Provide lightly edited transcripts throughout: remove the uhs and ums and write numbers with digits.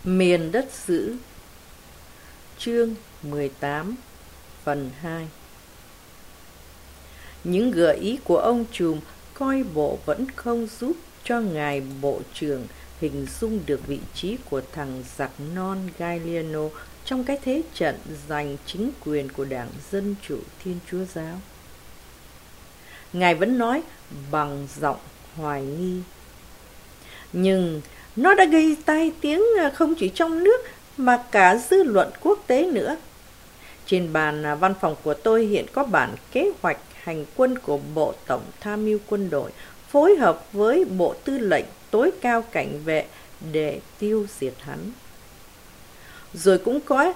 Miền đất dữ. Chương 18 phần 2. Những gợi ý của ông trùm coi bộ vẫn không giúp cho ngài bộ trưởng hình dung được vị trí của thằng giặc non Galliano trong cái thế trận giành chính quyền của Đảng Dân Chủ Thiên Chúa Giáo. Ngài vẫn nói bằng giọng hoài nghi. Nhưng nó đã gây tai tiếng không chỉ trong nước mà cả dư luận quốc tế nữa. Trên bàn văn phòng của tôi hiện có bản kế hoạch hành quân của Bộ Tổng Tham mưu Quân đội phối hợp với Bộ Tư lệnh tối cao cảnh vệ để tiêu diệt hắn. Rồi cũng có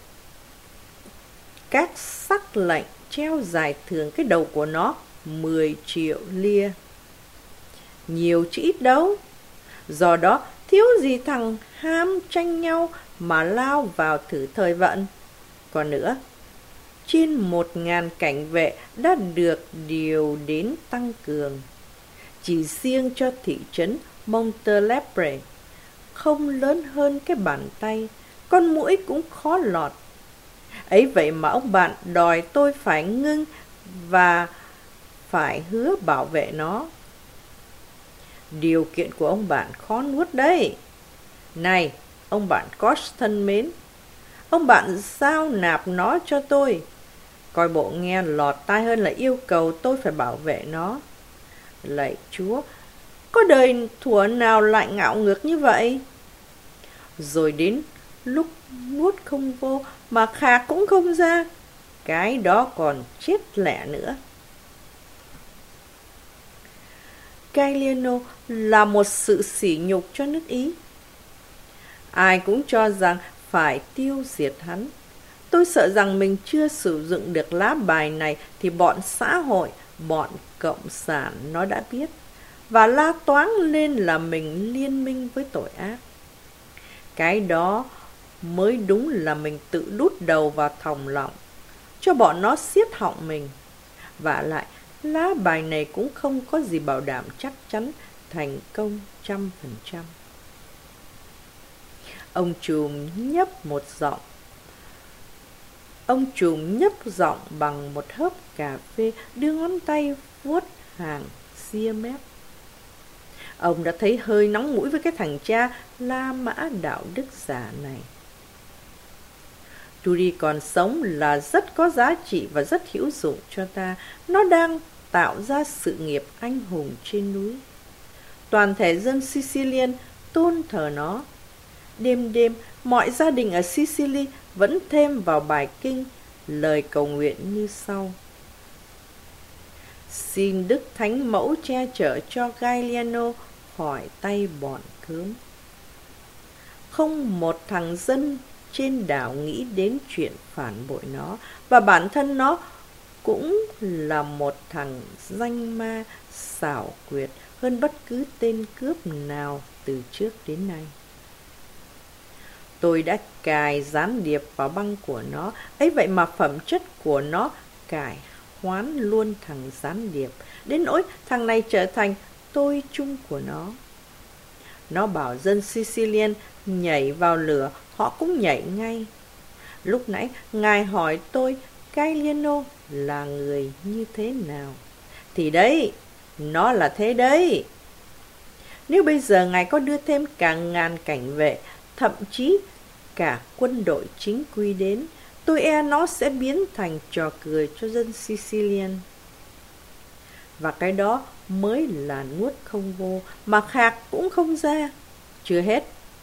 các sắc lệnh treo giải thưởng cái đầu của nó 10 triệu lia. Nhiều chứ ít đâu. Do đó thiếu gì thằng ham tranh nhau mà lao vào thử thời vận. Còn nữa, trên 1.000 cảnh vệ đã được điều đến tăng cường. Chỉ riêng cho thị trấn Montelepre, không lớn hơn cái bàn tay, con muỗi cũng khó lọt. Ấy vậy mà ông bạn đòi tôi phải ngưng và phải hứa bảo vệ nó. Điều kiện của ông bạn khó nuốt đấy. Này, ông bạn Koch thân mến, ông bạn giao nạp nó cho tôi. Coi bộ nghe lọt tai hơn là yêu cầu tôi phải bảo vệ nó. Lạy Chúa, có đời thuở nào lại ngạo ngược như vậy? Rồi đến lúc nuốt không vô mà khạc cũng không ra, cái đó còn chết lẹ nữa. Galliano là một sự sỉ nhục cho nước Ý. Ai cũng cho rằng phải tiêu diệt hắn. Tôi sợ rằng mình chưa sử dụng được lá bài này thì bọn xã hội, bọn cộng sản nó đã biết và la toáng lên là mình liên minh với tội ác. Cái đó mới đúng là mình tự đút đầu vào thòng lọng, cho bọn nó siết họng mình. Vả lại, lá bài này cũng không có gì bảo đảm chắc chắn thành công 100%. Ông trùm nhấp giọng bằng một hớp cà phê, đưa ngón tay vuốt hàng ria mép. Ông đã thấy hơi nóng mũi với cái thằng cha La Mã đạo đức giả này. Trudy còn sống là rất có giá trị và rất hữu dụng cho ta. Nó đang tạo ra sự nghiệp anh hùng trên núi. Toàn thể dân Sicilian tôn thờ nó. Đêm đêm, mọi gia đình ở Sicily vẫn thêm vào bài kinh lời cầu nguyện như sau: Xin Đức Thánh Mẫu che chở cho Galliano khỏi tay bọn cướm. Không một thằng dân trên đảo nghĩ đến chuyện phản bội nó, và bản thân nó cũng là một thằng danh ma xảo quyệt hơn bất cứ tên cướp nào từ trước đến nay. Tôi đã cài gián điệp vào băng của nó, ấy vậy mà phẩm chất của nó cải hoán luôn thằng gián điệp, đến nỗi thằng này trở thành tôi chung của nó. Nó bảo dân Sicilian nhảy vào lửa, họ cũng nhảy ngay. Lúc nãy ngài hỏi tôi Galliano là người như thế nào, thì đấy, nó là thế đấy. Nếu bây giờ ngài có đưa thêm cả ngàn cảnh vệ, thậm chí cả quân đội chính quy đến, tôi e nó sẽ biến thành trò cười cho dân Sicilian. Và cái đó mới là nuốt không vô, mà khạc cũng không ra. Chưa hết,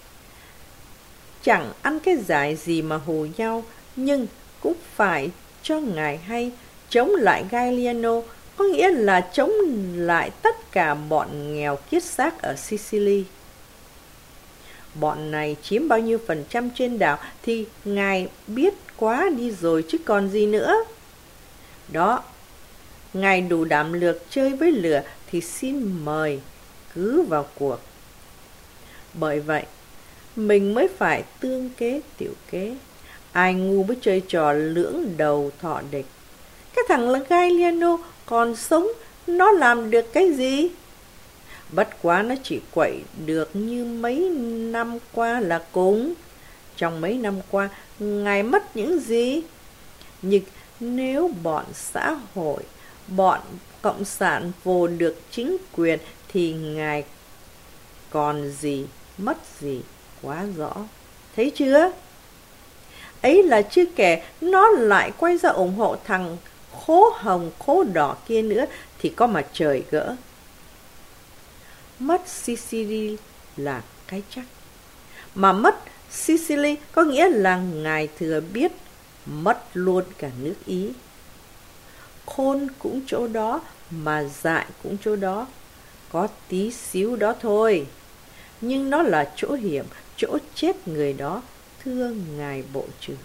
chẳng ăn cái giải gì mà hù nhau, nhưng cũng phải cho ngài hay chống lại Galliano, có nghĩa là chống lại tất cả bọn nghèo kiết xác ở Sicily. Bọn này chiếm bao nhiêu % trên đảo thì ngài biết quá đi rồi chứ còn gì nữa. Đó, ngài đủ đảm lược chơi với lửa thì xin mời, cứ vào cuộc. Bởi vậy, mình mới phải tương kế tiểu kế. Ai ngu mới chơi trò lưỡng đầu thọ địch. Cái thằng là Galliano còn sống, nó làm được cái gì? Bất quá nó chỉ quậy được như mấy năm qua là cùng. Trong mấy năm qua, ngài mất những gì? Nhưng nếu bọn xã hội, bọn cộng sản vồ được chính quyền thì ngài còn gì, mất gì, quá rõ. Thấy chưa? Ấy là chưa kể, nó lại quay ra ủng hộ thằng khố hồng khố đỏ kia nữa thì có mà trời gỡ. Mất Sicily là cái chắc. Mà mất Sicily có nghĩa là ngài thừa biết mất luôn cả nước Ý. Khôn cũng chỗ đó, mà dại cũng chỗ đó. Có tí xíu đó thôi. Nhưng nó là chỗ hiểm, chỗ chết người đó, thưa ngài bộ trưởng.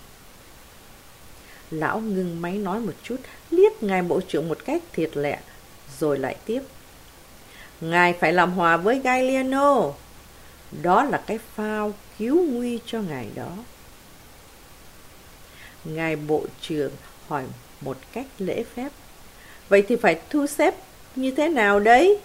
Lão ngưng máy nói một chút, liếc ngài bộ trưởng một cách thiệt lẹ, rồi lại tiếp. Ngài phải làm hòa với Galliano. Đó là cái phao cứu nguy cho ngài đó. Ngài bộ trưởng hỏi một cách lễ phép. Vậy thì phải thu xếp như thế nào đấy?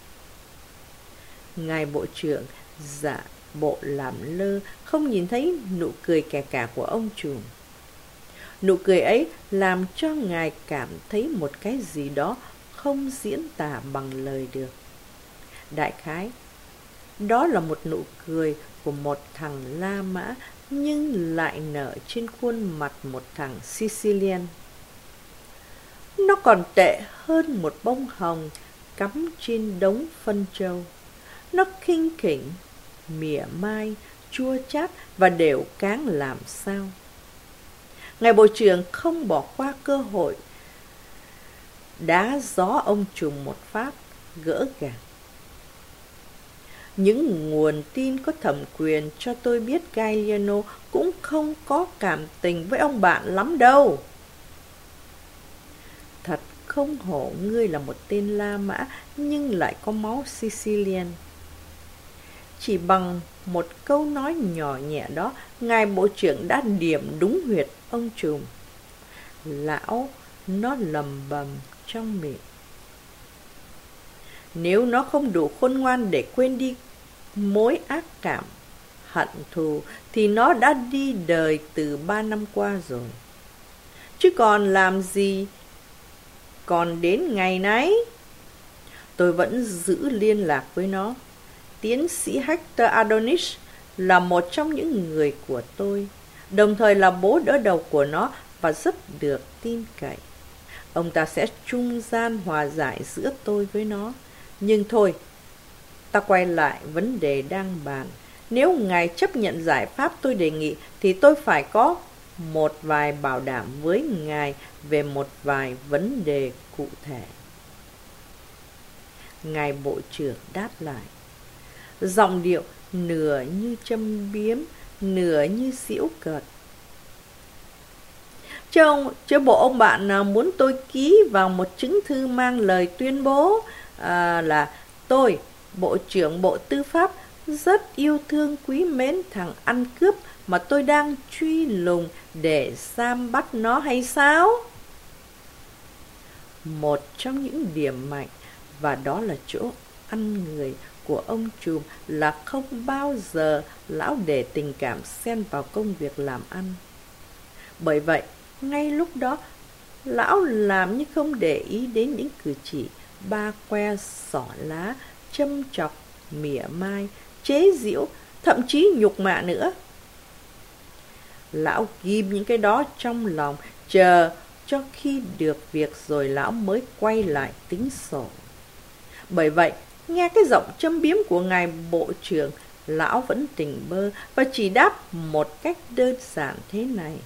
Ngài bộ trưởng giả bộ làm lơ, không nhìn thấy nụ cười kè cả của ông trùm. Nụ cười ấy làm cho ngài cảm thấy một cái gì đó không diễn tả bằng lời được. Đại khái, đó là một nụ cười của một thằng La Mã, nhưng lại nở trên khuôn mặt một thằng Sicilian. Nó còn tệ hơn một bông hồng cắm trên đống phân trâu. Nó khinh khỉnh, mỉa mai, chua chát và đều cáng làm sao. Ngài bộ trưởng không bỏ qua cơ hội đá gió ông trùm một phát, gỡ gạc. Những nguồn tin có thẩm quyền cho tôi biết Galliano cũng không có cảm tình với ông bạn lắm đâu. Thật không hổ ngươi là một tên La Mã nhưng lại có máu Sicilian. Chỉ bằng một câu nói nhỏ nhẹ đó, ngài bộ trưởng đã điểm đúng huyệt ông trùm. Lão nó lầm bầm trong miệng. Nếu nó không đủ khôn ngoan để quên đi mối ác cảm, hận thù, thì nó đã đi đời từ 3 năm qua rồi. Chứ còn làm gì còn đến ngày nay? Tôi vẫn giữ liên lạc với nó. Tiến sĩ Hector Adonis là một trong những người của tôi, đồng thời là bố đỡ đầu của nó và rất được tin cậy. Ông ta sẽ trung gian hòa giải giữa tôi với nó. Nhưng thôi, ta quay lại vấn đề đang bàn. Nếu ngài chấp nhận giải pháp tôi đề nghị thì tôi phải có một vài bảo đảm với ngài về một vài vấn đề cụ thể. Ngài bộ trưởng đáp lại, giọng điệu nửa như châm biếm, nửa như giễu cợt. Chứ bộ ông bạn muốn tôi ký vào một chứng thư mang lời tuyên bố là tôi, Bộ trưởng Bộ Tư pháp, rất yêu thương quý mến thằng ăn cướp mà tôi đang truy lùng để giam bắt nó hay sao? Một trong những điểm mạnh, và đó là chỗ ăn người của ông trùm, là không bao giờ lão để tình cảm xen vào công việc làm ăn. Bởi vậy, ngay lúc đó, lão làm như không để ý đến những cử chỉ ba que xỏ lá, châm chọc, mỉa mai, chế giễu, thậm chí nhục mạ nữa. Lão ghim những cái đó trong lòng, chờ cho khi được việc rồi lão mới quay lại tính sổ. Bởi vậy, nghe cái giọng châm biếm của ngài bộ trưởng, lão vẫn tỉnh bơ và chỉ đáp một cách đơn giản thế này.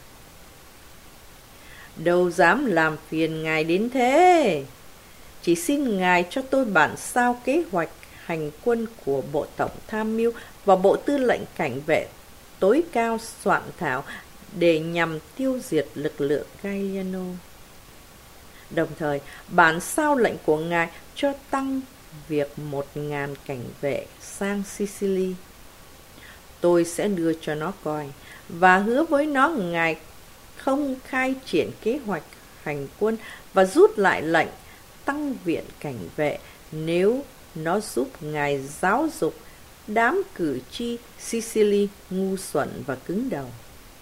Đâu dám làm phiền ngài đến thế. Chỉ xin ngài cho tôi bản sao kế hoạch hành quân của Bộ Tổng Tham mưu và Bộ Tư lệnh Cảnh vệ tối cao soạn thảo để nhằm tiêu diệt lực lượng Galliano. Đồng thời, bản sao lệnh của ngài cho tăng việc 1.000 cảnh vệ sang Sicily. Tôi sẽ đưa cho nó coi và hứa với nó ngài không khai triển kế hoạch hành quân và rút lại lệnh tăng viện cảnh vệ nếu nó giúp ngài giáo dục đám cử tri Sicily ngu xuẩn và cứng đầu.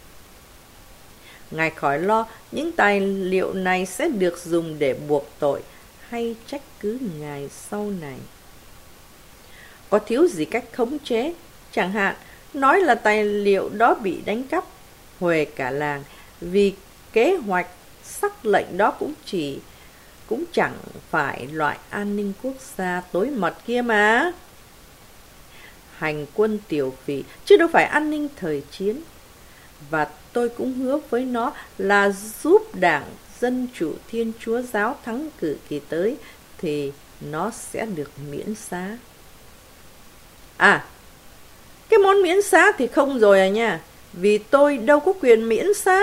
Ngài khỏi lo những tài liệu này sẽ được dùng để buộc tội hay trách cứ ngài sau này. Có thiếu gì cách khống chế, chẳng hạn nói là tài liệu đó bị đánh cắp, huề cả làng, vì kế hoạch sắc lệnh đó cũng chẳng phải loại an ninh quốc gia tối mật kia mà. Hành quân tiểu phỉ chứ đâu phải an ninh thời chiến. Và tôi cũng hứa với nó là giúp Đảng Dân Chủ Thiên Chúa Giáo thắng cử kỳ tới thì nó sẽ được miễn xá. À, cái món miễn xá thì không rồi à nha, vì tôi đâu có quyền miễn xá.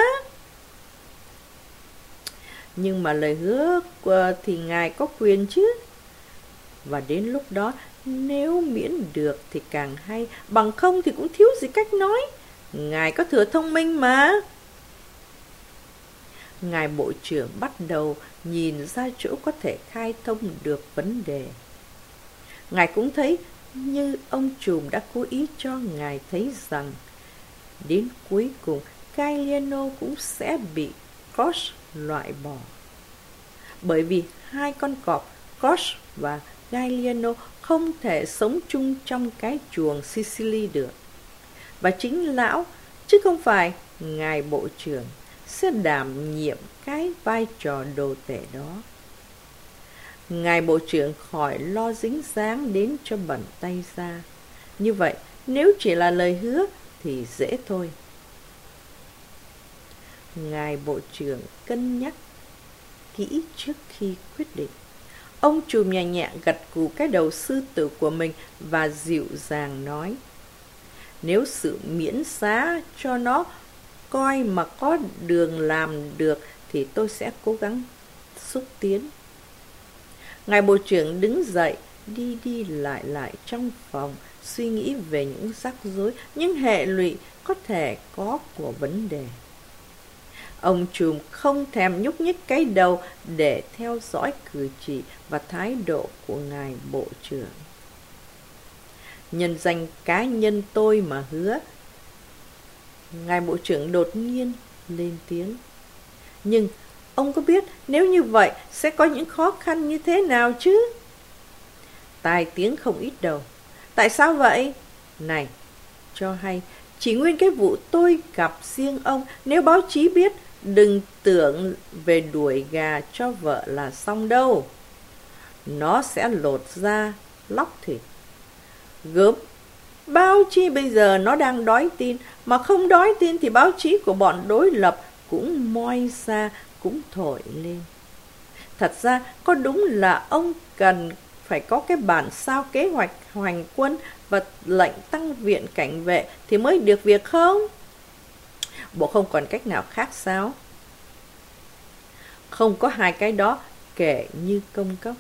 Nhưng mà lời hứa thì ngài có quyền chứ. Và đến lúc đó, nếu miễn được thì càng hay, bằng không thì cũng thiếu gì cách nói. Ngài có thừa thông minh mà. Ngài Bộ trưởng bắt đầu nhìn ra chỗ có thể khai thông được vấn đề. Ngài cũng thấy như ông trùm đã cố ý cho ngài thấy rằng đến cuối cùng Gagliano cũng sẽ bị Koch loại bỏ. Bởi vì hai con cọp Koch và Gagliano không thể sống chung trong cái chuồng Sicily được. Và chính lão, chứ không phải ngài bộ trưởng, sẽ đảm nhiệm cái vai trò đồ tể đó. Ngài bộ trưởng khỏi lo dính dáng đến cho bẩn tay ra. Như vậy, nếu chỉ là lời hứa thì dễ thôi. Ngài bộ trưởng cân nhắc kỹ trước khi quyết định. Ông trùm nhẹ nhẹ gật gù cái đầu sư tử của mình và dịu dàng nói: nếu sự miễn xá cho nó coi mà có đường làm được thì tôi sẽ cố gắng xúc tiến. Ngài bộ trưởng đứng dậy, đi đi lại trong phòng, suy nghĩ về những rắc rối, những hệ lụy có thể có của vấn đề. Ông trùm không thèm nhúc nhích cái đầu để theo dõi cử chỉ và thái độ của ngài bộ trưởng. Nhân danh cá nhân tôi mà hứa. Ngài bộ trưởng đột nhiên lên tiếng. Nhưng ông có biết nếu như vậy sẽ có những khó khăn như thế nào chứ? Tai tiếng không ít đầu. Tại sao vậy? Này, cho hay, chỉ nguyên cái vụ tôi gặp riêng ông, nếu báo chí biết, đừng tưởng về đuổi gà cho vợ là xong đâu. Nó sẽ lột da, lóc thịt. Gớm, báo chí bây giờ nó đang đói tin, mà không đói tin thì báo chí của bọn đối lập cũng moi ra, cũng thổi lên. Thật ra, có đúng là ông cần phải có cái bản sao kế hoạch hành quân và lệnh tăng viện cảnh vệ thì mới được việc không? Bộ không còn cách nào khác sao? Không có hai cái đó kể như công cốc.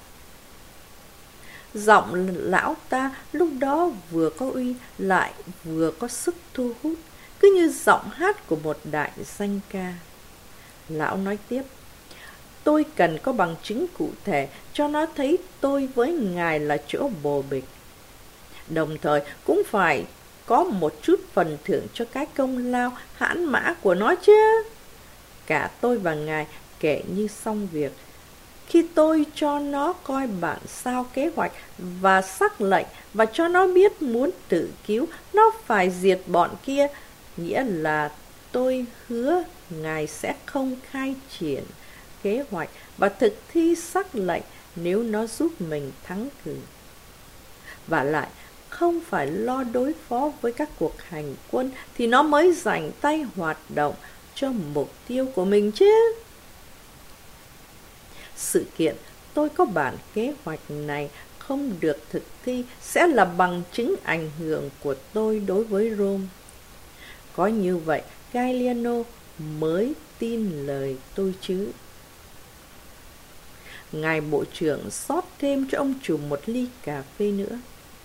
Giọng lão ta lúc đó vừa có uy lại vừa có sức thu hút, cứ như giọng hát của một đại danh ca. Lão nói tiếp: tôi cần có bằng chứng cụ thể cho nó thấy tôi với ngài là chỗ bồ bịch. Đồng thời cũng phải có một chút phần thưởng cho cái công lao hãn mã của nó chứ. Cả tôi và ngài kể như xong việc. Khi tôi cho nó coi bản sao kế hoạch và sắc lệnh và cho nó biết muốn tự cứu, nó phải diệt bọn kia, nghĩa là tôi hứa ngài sẽ không khai triển kế hoạch và thực thi sắc lệnh nếu nó giúp mình thắng cử. Vả lại, không phải lo đối phó với các cuộc hành quân thì nó mới rảnh tay hoạt động cho mục tiêu của mình chứ. Sự kiện tôi có bản kế hoạch này không được thực thi sẽ là bằng chứng ảnh hưởng của tôi đối với Rome. Có như vậy, Gagliano mới tin lời tôi chứ. Ngài bộ trưởng xót thêm cho ông trùm một ly cà phê nữa.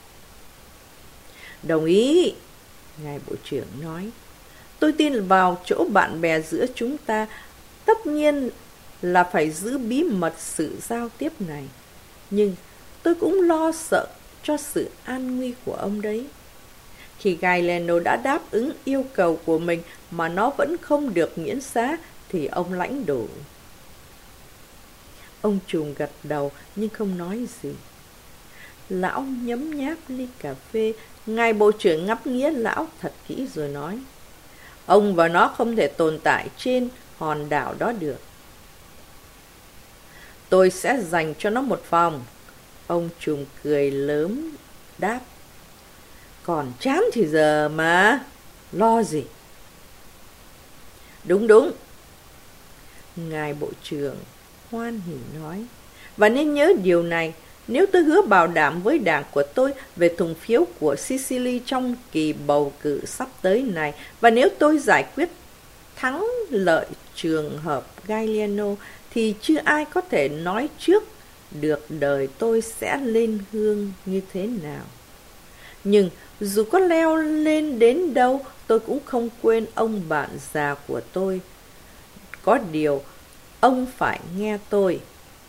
Đồng ý, ngài bộ trưởng nói. Tôi tin vào chỗ bạn bè giữa chúng ta, tất nhiên là phải giữ bí mật sự giao tiếp này. Nhưng tôi cũng lo sợ cho sự an nguy của ông đấy. Khi Galliano đã đáp ứng yêu cầu của mình mà nó vẫn không được miễn xá, thì ông lãnh đủ. Ông trùm gật đầu nhưng không nói gì. Lão nhấm nháp ly cà phê. Ngài bộ trưởng ngắm nghía lão thật kỹ rồi nói: ông và nó không thể tồn tại trên hòn đảo đó được. Tôi sẽ dành cho nó một phòng. Ông trùm cười lớn đáp: còn chán thì giờ mà, lo gì. Đúng đúng, ngài bộ trưởng hoan hỉ nói. Và nên nhớ điều này, nếu tôi hứa bảo đảm với đảng của tôi về thùng phiếu của Sicily trong kỳ bầu cử sắp tới này, và nếu tôi giải quyết thắng lợi trường hợp Galliano, thì chưa ai có thể nói trước được đời tôi sẽ lên hương như thế nào. Nhưng dù có leo lên đến đâu, tôi cũng không quên ông bạn già của tôi. Có điều, ông phải nghe tôi.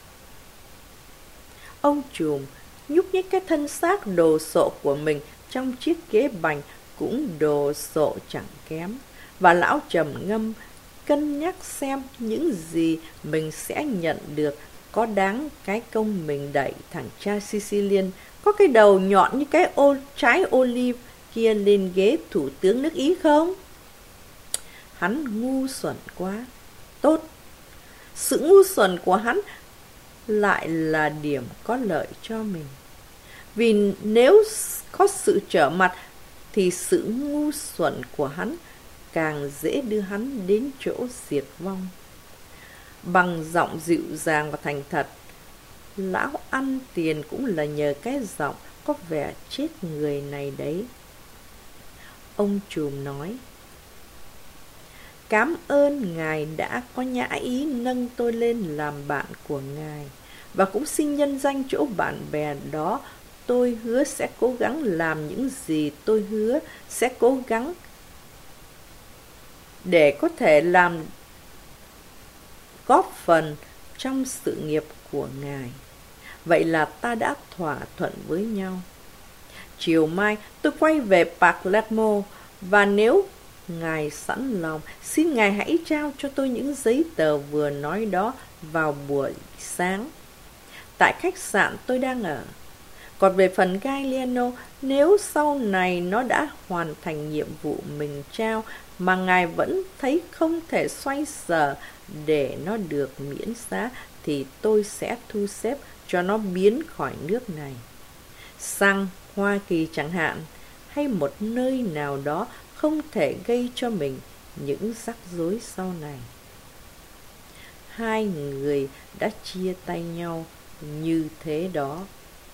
Ông trùm nhúc nhích cái thân xác đồ sộ của mình trong chiếc ghế bành cũng đồ sộ chẳng kém. Và lão trầm ngâm, cân nhắc xem những gì mình sẽ nhận được có đáng cái công mình đẩy thằng cha Sicilian có cái đầu nhọn như cái trái olive kia lên ghế thủ tướng nước Ý không? Hắn ngu xuẩn quá. Tốt, sự ngu xuẩn của hắn lại là điểm có lợi cho mình. Vì nếu có sự trở mặt thì sự ngu xuẩn của hắn càng dễ đưa hắn đến chỗ diệt vong. Bằng giọng dịu dàng và thành thật, lão ăn tiền cũng là nhờ cái giọng có vẻ chết người này đấy. Ông trùm nói: Cám ơn ngài đã có nhã ý nâng tôi lên làm bạn của ngài, và cũng xin nhân danh chỗ bạn bè đó, tôi hứa sẽ cố gắng làm những gì tôi hứa sẽ cố gắng để có thể làm góp phần trong sự nghiệp của ngài. Vậy là ta đã thỏa thuận với nhau. Chiều mai tôi quay về Palermo, và nếu ngài sẵn lòng, xin ngài hãy trao cho tôi những giấy tờ vừa nói đó vào buổi sáng tại khách sạn tôi đang ở. Còn về phần Galliano, nếu sau này nó đã hoàn thành nhiệm vụ mình trao mà ngài vẫn thấy không thể xoay sở để nó được miễn xá, thì tôi sẽ thu xếp cho nó biến khỏi nước này sang Hoa Kỳ chẳng hạn, hay một nơi nào đó không thể gây cho mình những rắc rối sau này. Hai người đã chia tay nhau như thế đó.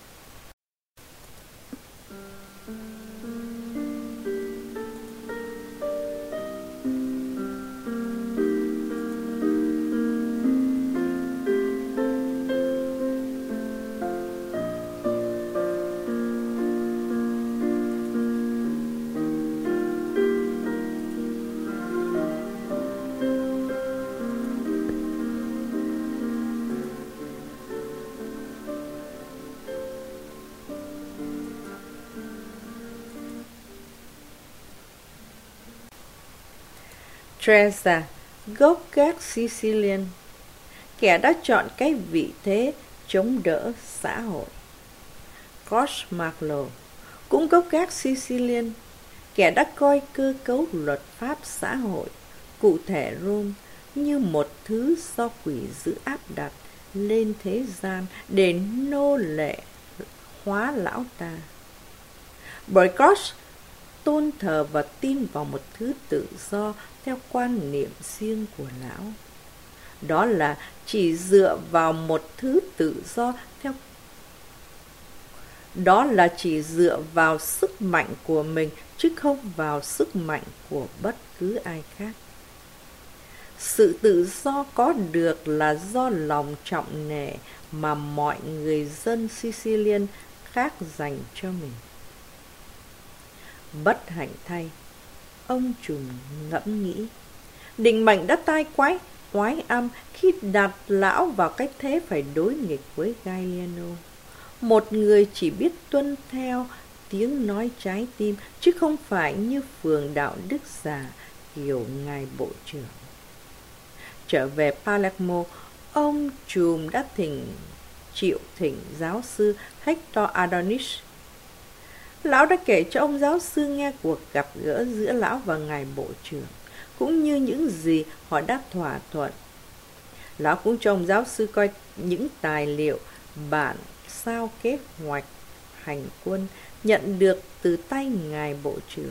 Teresa, gốc gác Sicilian, kẻ đã chọn cái vị thế chống đỡ xã hội. Cosmarlo, cũng gốc gác Sicilian, kẻ đã coi cơ cấu luật pháp xã hội, cụ thể Rome, như một thứ do quỷ dữ áp đặt lên thế gian để nô lệ hóa lão ta. Boycott tôn thờ và tin vào một thứ tự do theo quan niệm riêng của lão. Đó là chỉ dựa vào một thứ tự do chỉ dựa vào sức mạnh của mình, chứ không vào sức mạnh của bất cứ ai khác. Sự tự do có được là do lòng trọng nể mà mọi người dân Sicilian khác dành cho mình. Bất hạnh thay, ông trùm ngẫm nghĩ, định mệnh đã tai oái âm khi đặt lão vào cái thế phải đối nghịch với Galliano. một người chỉ biết tuân theo tiếng nói trái tim, chứ không phải như phường đạo đức giả kiểu ngài bộ trưởng. Trở về Palermo, ông trùm đã chịu thỉnh giáo sư Hector Adonis. Lão đã kể cho ông giáo sư nghe cuộc gặp gỡ giữa lão và ngài bộ trưởng, cũng như những gì họ đã thỏa thuận. Lão cũng cho ông giáo sư coi những tài liệu bản sao kế hoạch hành quân nhận được từ tay ngài bộ trưởng.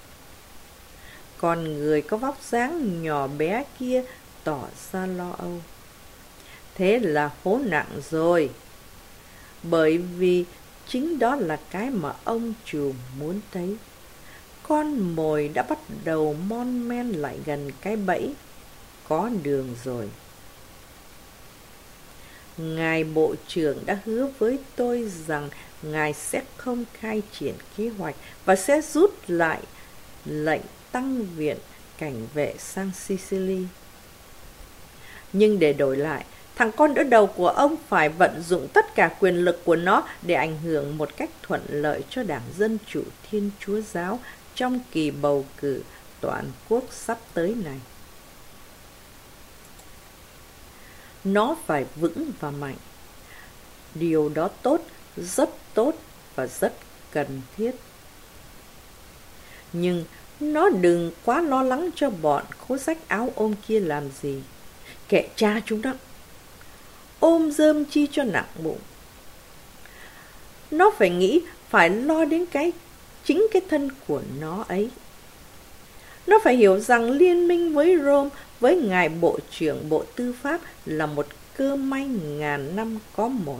Còn người có vóc dáng nhỏ bé kia tỏ ra lo âu. Thế là hố nặng rồi. Bởi vì chính đó là cái mà ông trùm muốn thấy. Con mồi đã bắt đầu mon men lại gần cái bẫy. Có đường rồi. Ngài bộ trưởng đã hứa với tôi rằng ngài sẽ không khai triển kế hoạch và sẽ rút lại lệnh tăng viện cảnh vệ sang Sicily. Nhưng để đổi lại, thằng con đỡ đầu của ông phải vận dụng tất cả quyền lực của nó để ảnh hưởng một cách thuận lợi cho Đảng Dân Chủ Thiên Chúa Giáo trong kỳ bầu cử toàn quốc sắp tới này. Nó phải vững và mạnh. Điều đó rất tốt và rất cần thiết. Nhưng nó đừng quá lo lắng cho bọn khố rách áo ôm kia làm gì. Kệ cha chúng đó. Ôm rơm chi cho nặng bụng. Nó phải nghĩ, phải lo đến chính cái thân của nó ấy. Nó phải hiểu rằng liên minh với Rome, với ngài bộ trưởng Bộ Tư pháp là một cơ may ngàn năm có một.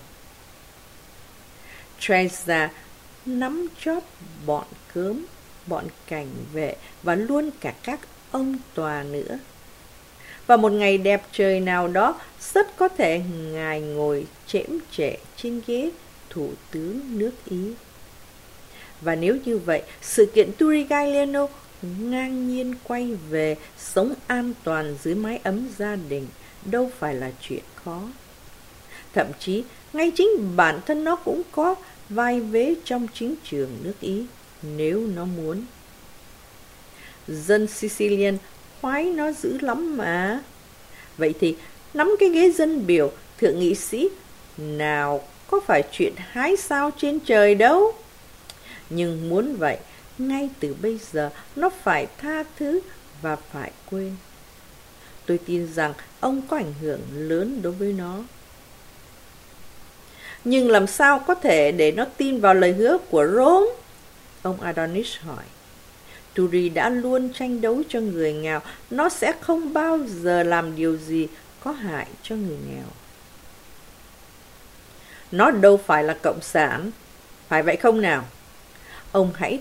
Treza nắm chóp bọn cớm, bọn cảnh vệ và luôn cả các ông tòa nữa. Và một ngày đẹp trời nào đó, rất có thể ngài ngồi chễm chệ trên ghế thủ tướng nước Ý. Và nếu như vậy, sự kiện Turigaliano ngang nhiên quay về sống an toàn dưới mái ấm gia đình đâu phải là chuyện khó. Thậm chí, ngay chính bản thân nó cũng có vai vế trong chính trường nước Ý, nếu nó muốn. Dân Sicilian khoái nó dữ lắm mà. Vậy thì, nắm cái ghế dân biểu, thượng nghị sĩ, nào có phải chuyện hái sao trên trời đâu. Nhưng muốn vậy, ngay từ bây giờ, nó phải tha thứ và phải quên. Tôi tin rằng ông có ảnh hưởng lớn đối với nó. Nhưng làm sao có thể để nó tin vào lời hứa của Rome? Ông Adonis hỏi. Turi đã luôn tranh đấu cho người nghèo. Nó sẽ không bao giờ làm điều gì có hại cho người nghèo. Nó đâu phải là cộng sản. Phải vậy không nào? Ông hãy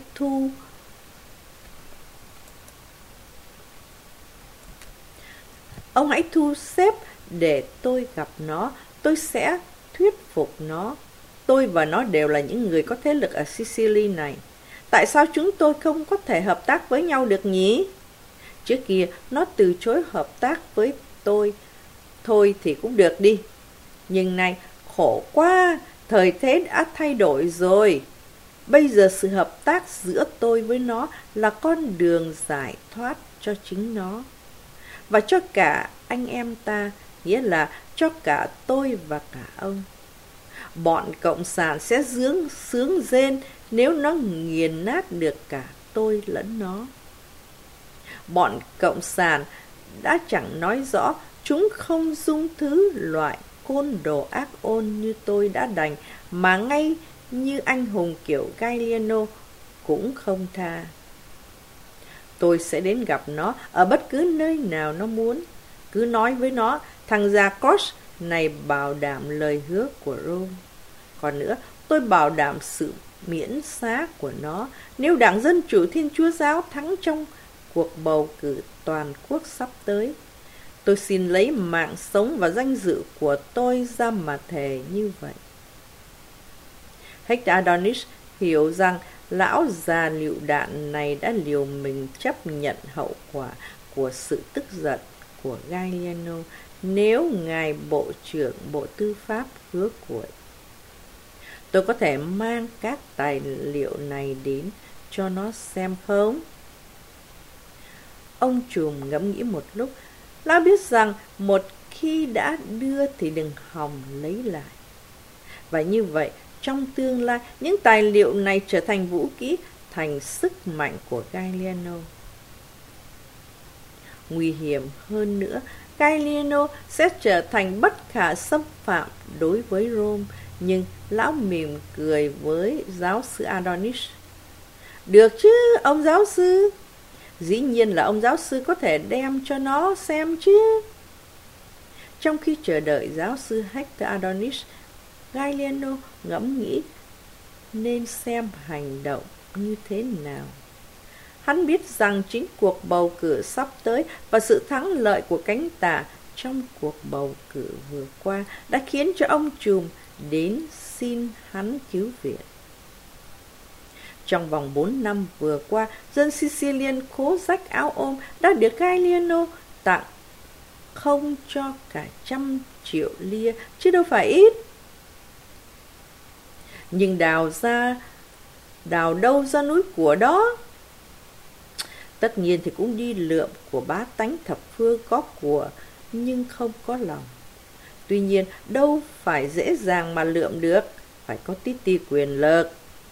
thu xếp để tôi gặp nó. Tôi sẽ thuyết phục nó. Tôi và nó đều là những người có thế lực ở Sicily này. Tại sao chúng tôi không có thể hợp tác với nhau được nhỉ? Trước kia nó từ chối hợp tác với tôi. Thôi thì cũng được đi. Nhưng nay khổ quá, thời thế đã thay đổi rồi. Bây giờ sự hợp tác giữa tôi với nó là con đường giải thoát cho chính nó. Và cho cả anh em ta, nghĩa là cho cả tôi và cả ông. Bọn cộng sản sẽ sướng rên nếu nó nghiền nát được cả tôi lẫn nó. Bọn cộng sản đã chẳng nói rõ chúng không dung thứ loại côn đồ ác ôn như tôi đã đành, mà ngay như anh hùng kiểu Galliano cũng không tha. Tôi sẽ đến gặp nó ở bất cứ nơi nào nó muốn. Cứ nói với nó, thằng già Koch này bảo đảm lời hứa của Rome. Còn nữa, tôi bảo đảm sự miễn xá của nó nếu Đảng Dân Chủ Thiên Chúa Giáo thắng trong cuộc bầu cử toàn quốc sắp tới. Tôi xin lấy mạng sống và danh dự của tôi ra mà thề như vậy. Hector Adonis hiểu rằng lão già lựu đạn này đã liều mình chấp nhận hậu quả của sự tức giận của Galliano nếu ngài bộ trưởng Bộ Tư pháp hứa cuội. Tôi có thể mang các tài liệu này đến cho nó xem không? Ông trùm ngẫm nghĩ một lúc. Lão biết rằng một khi đã đưa thì đừng hòng lấy lại. Và như vậy, trong tương lai, những tài liệu này trở thành vũ khí, thành sức mạnh của Gallieno. Nguy hiểm hơn nữa, Gallieno sẽ trở thành bất khả xâm phạm đối với Rome. Nhưng lão mỉm cười với giáo sư Adonis. Được chứ, ông giáo sư? Dĩ nhiên là ông giáo sư có thể đem cho nó xem chứ. Trong khi chờ đợi giáo sư Hector Adonis, Gallieno ngẫm nghĩ nên xem hành động như thế nào. Hắn biết rằng chính cuộc bầu cử sắp tới và sự thắng lợi của cánh tả trong cuộc bầu cử vừa qua đã khiến cho ông trùm đến xin hắn cứu viện. Trong vòng 4 năm vừa qua, dân Sicilian khố rách áo ôm đã được Gallieno tặng không cho cả 100.000 lire, chứ đâu phải ít. Nhưng đào đâu ra núi của đó? Tất nhiên thì cũng đi lượm của bá tánh thập phương có của, nhưng không có lòng. Tuy nhiên, đâu phải dễ dàng mà lượm được, phải có tí ti quyền lực.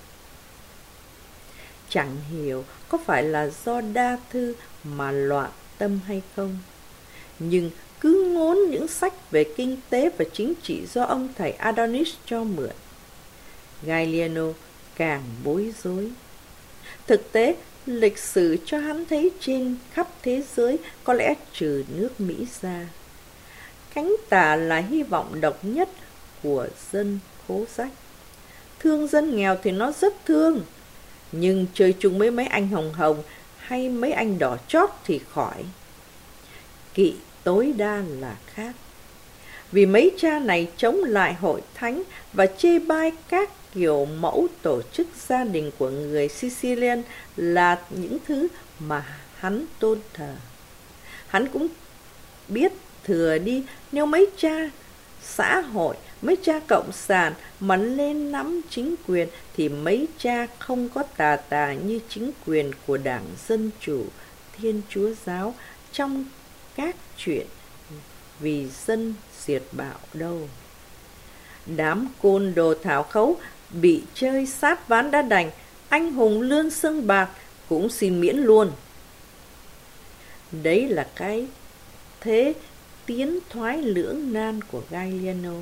Chẳng hiểu có phải là do đa thư mà loạn tâm hay không. Nhưng cứ ngốn những sách về kinh tế và chính trị do ông thầy Adonis cho mượn, Gallieno càng bối rối. Thực tế, lịch sử cho hắn thấy trên khắp thế giới, có lẽ trừ nước Mỹ ra, cánh tả là hy vọng độc nhất của dân khố rách. Thương dân nghèo thì nó rất thương, nhưng chơi chung với mấy anh hồng hồng hay mấy anh đỏ chót thì khỏi. Kỵ tối đa là khác. Vì mấy cha này chống lại hội thánh và chê bai các kiểu mẫu tổ chức gia đình của người Sicilian là những thứ mà hắn tôn thờ. Hắn cũng biết thừa đi, nếu mấy cha xã hội, mấy cha cộng sản mà lên nắm chính quyền thì mấy cha không có tà như chính quyền của Đảng Dân Chủ Thiên Chúa Giáo trong các chuyện vì dân diệt bạo đâu. Đám côn đồ thảo khấu bị chơi sát ván đã đành, anh hùng lươn xương bạc cũng xin miễn luôn. Đấy là cái thế tiến thoái lưỡng nan của Gallieno.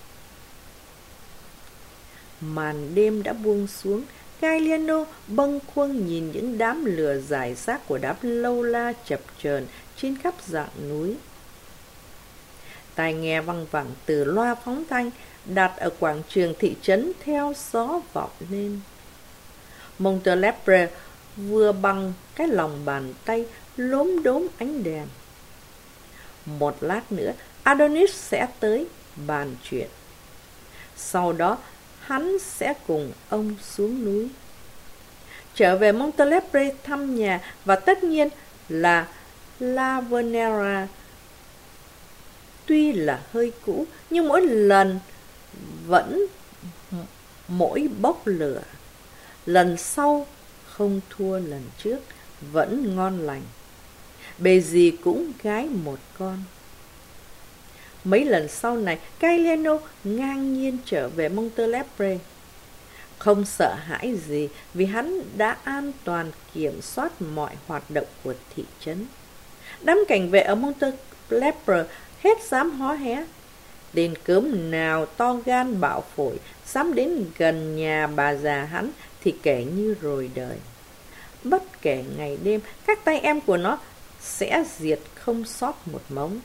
Màn đêm đã buông xuống, Gallieno bâng khuâng nhìn những đám lửa rải rác của đám lâu la chập chờn trên khắp dặng núi. Tai nghe văng vẳng từ loa phóng thanh đặt ở quảng trường thị trấn theo gió vọng lên. Montelepre vừa bằng cái lòng bàn tay lốm đốm ánh đèn. Một lát nữa Adonis sẽ tới bàn chuyện. Sau đó hắn sẽ cùng ông xuống núi, trở về Montelepre thăm nhà, và tất nhiên là La Venera. Tuy là hơi cũ, nhưng mỗi lần vẫn mỗi bốc lửa. Lần sau không thua lần trước, vẫn ngon lành. Bề gì cũng gái một con. Mấy lần sau này, Gallieno ngang nhiên trở về Montelepre. Không sợ hãi gì vì hắn đã an toàn kiểm soát mọi hoạt động của thị trấn. Đám cảnh vệ ở Montelepre hết dám hó hé. Tên cớm nào to gan bạo phổi dám đến gần nhà bà già hắn thì kể như rồi đời. Bất kể ngày đêm, các tay em của nó sẽ diệt không sót một mống.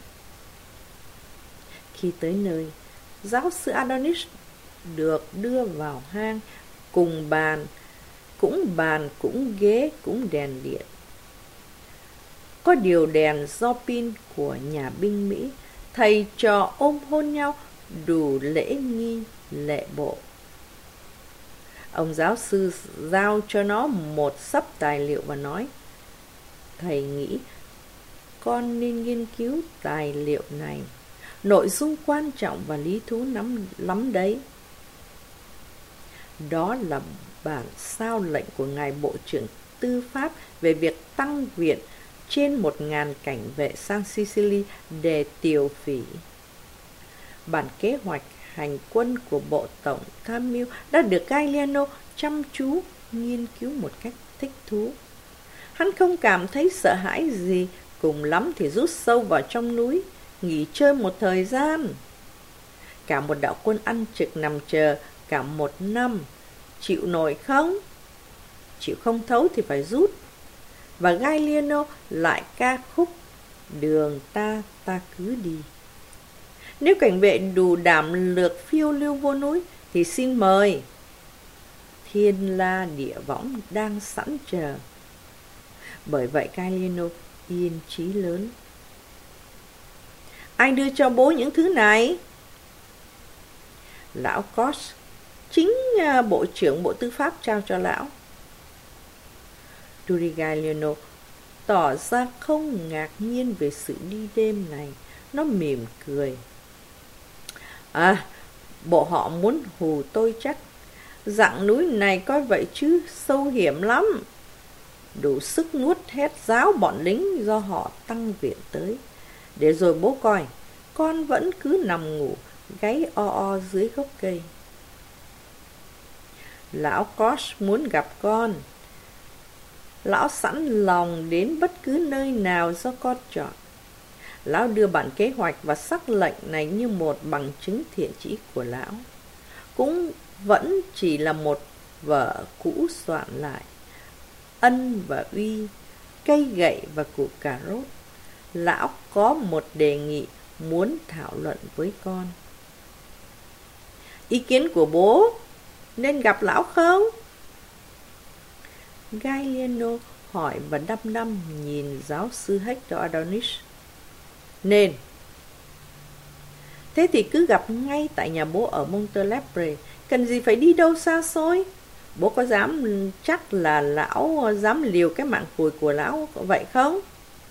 Khi tới nơi, giáo sư Adonis được đưa vào hang, cùng bàn, cũng ghế, cũng đèn điện. Có điều đèn do pin của nhà binh Mỹ, thầy trò ôm hôn nhau đủ lễ nghi lệ bộ. Ông giáo sư giao cho nó một xấp tài liệu và nói: thầy nghĩ con nên nghiên cứu tài liệu này. Nội dung quan trọng và lý thú lắm đấy. Đó là bản sao lệnh của ngài Bộ trưởng Tư pháp về việc tăng viện trên 1.000 cảnh vệ sang Sicily để tiêu phí. Bản kế hoạch hành quân của Bộ Tổng Tham mưu đã được Galliano chăm chú nghiên cứu một cách thích thú. Hắn không cảm thấy sợ hãi gì, cùng lắm thì rút sâu vào trong núi, nghỉ chơi một thời gian. Cả một đạo quân ăn trực nằm chờ cả 1 năm, chịu nổi không? Chịu không thấu thì phải rút. Và Galliano lại ca khúc đường ta cứ đi. Nếu cảnh vệ đủ đảm lược phiêu lưu vô núi thì xin mời. Thiên la địa võng đang sẵn chờ. Bởi vậy Galliano yên chí lớn. Ai đưa cho bố những thứ này? Lão Koch, chính Bộ trưởng Bộ Tư pháp trao cho lão. Galliano tỏ ra không ngạc nhiên về sự đi đêm này. Nó mỉm cười. Bộ họ muốn hù tôi chắc. Dặng núi này coi vậy chứ sâu hiểm lắm, đủ sức nuốt hết giáo bọn lính do họ tăng viện tới. Để rồi bố coi, con vẫn cứ nằm ngủ, gáy o dưới gốc cây. Lão Koch muốn gặp con. Lão sẵn lòng đến bất cứ nơi nào do con chọn. Lão đưa bản kế hoạch và sắc lệnh này như một bằng chứng thiện chí của lão. Cũng vẫn chỉ là một vở cũ soạn lại. Ân và uy, cây gậy và củ cà rốt. Lão có một đề nghị muốn thảo luận với con. Ý kiến của bố, nên gặp lão không? Galliano hỏi và đăm đăm nhìn giáo sư Hector Adonis. Nên. Thế thì cứ gặp ngay tại nhà bố ở Montelepre, cần gì phải đi đâu xa xôi. Bố có dám chắc là lão dám liều cái mạng phùi của lão vậy không?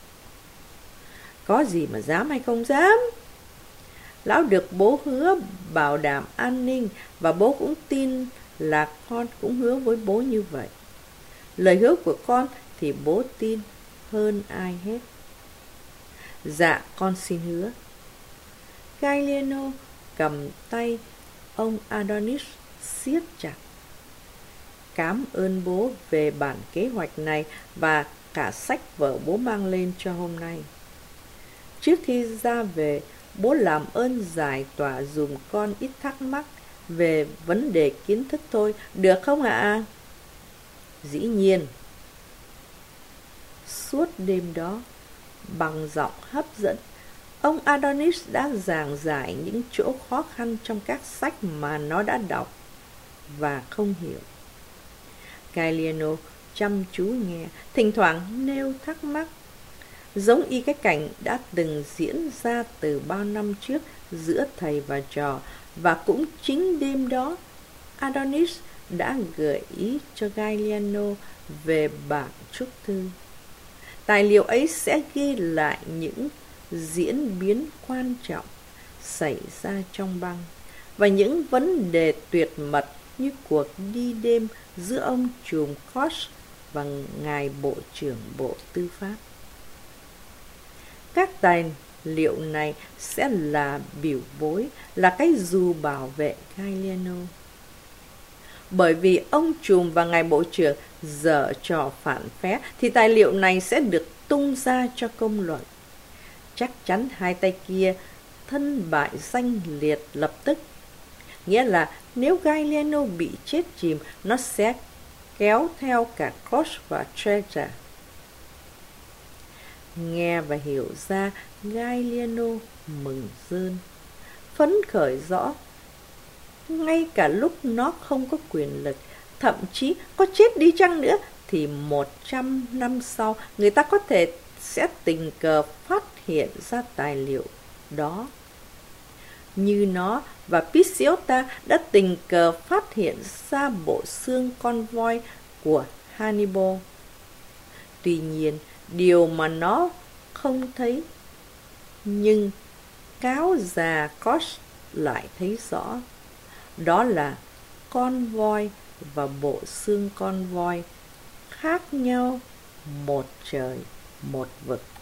Có gì mà dám hay không dám. Lão được bố hứa bảo đảm an ninh, và bố cũng tin là con cũng hứa với bố như vậy. Lời hứa của con thì bố tin hơn ai hết. Dạ, con xin hứa. Galliano cầm tay ông Adonis siết chặt. Cám ơn bố về bản kế hoạch này và cả sách vở bố mang lên cho hôm nay. Trước khi ra về, bố làm ơn giải tỏa dùm con ít thắc mắc về vấn đề kiến thức thôi, được không ạ? Dĩ nhiên. Suốt đêm đó, bằng giọng hấp dẫn, ông Adonis đã giảng giải những chỗ khó khăn trong các sách mà nó đã đọc và không hiểu. Galliano chăm chú nghe, thỉnh thoảng nêu thắc mắc, giống y cái cảnh đã từng diễn ra từ bao năm trước giữa thầy và trò. Và cũng chính đêm đó, Adonis đã gợi ý cho Galliano về bản chúc thư. Tài liệu ấy sẽ ghi lại những diễn biến quan trọng xảy ra trong bang và những vấn đề tuyệt mật như cuộc đi đêm giữa ông trùm Koch và ngài Bộ trưởng Bộ Tư pháp. Các tài liệu này sẽ là biểu bối, là cái dù bảo vệ Galliano. Bởi vì ông trùm và ngài Bộ trưởng giở trò phản phé thì tài liệu này sẽ được tung ra cho công luận. Chắc chắn hai tay kia thân bại danh liệt lập tức. Nghĩa là nếu Galliano bị chết chìm, nó sẽ kéo theo cả Koch và Treasure. Nghe và hiểu ra, Galliano mừng rơn, phấn khởi rõ. Ngay cả lúc nó không có quyền lực, thậm chí có chết đi chăng nữa, thì 100 năm sau, người ta có thể sẽ tình cờ phát hiện ra tài liệu đó. Như nó và Picciota đã tình cờ phát hiện ra bộ xương con voi của Hannibal. Tuy nhiên, điều mà nó không thấy, nhưng cáo già Koch lại thấy rõ, đó là con voi và bộ xương con voi, khác nhau một trời một vực.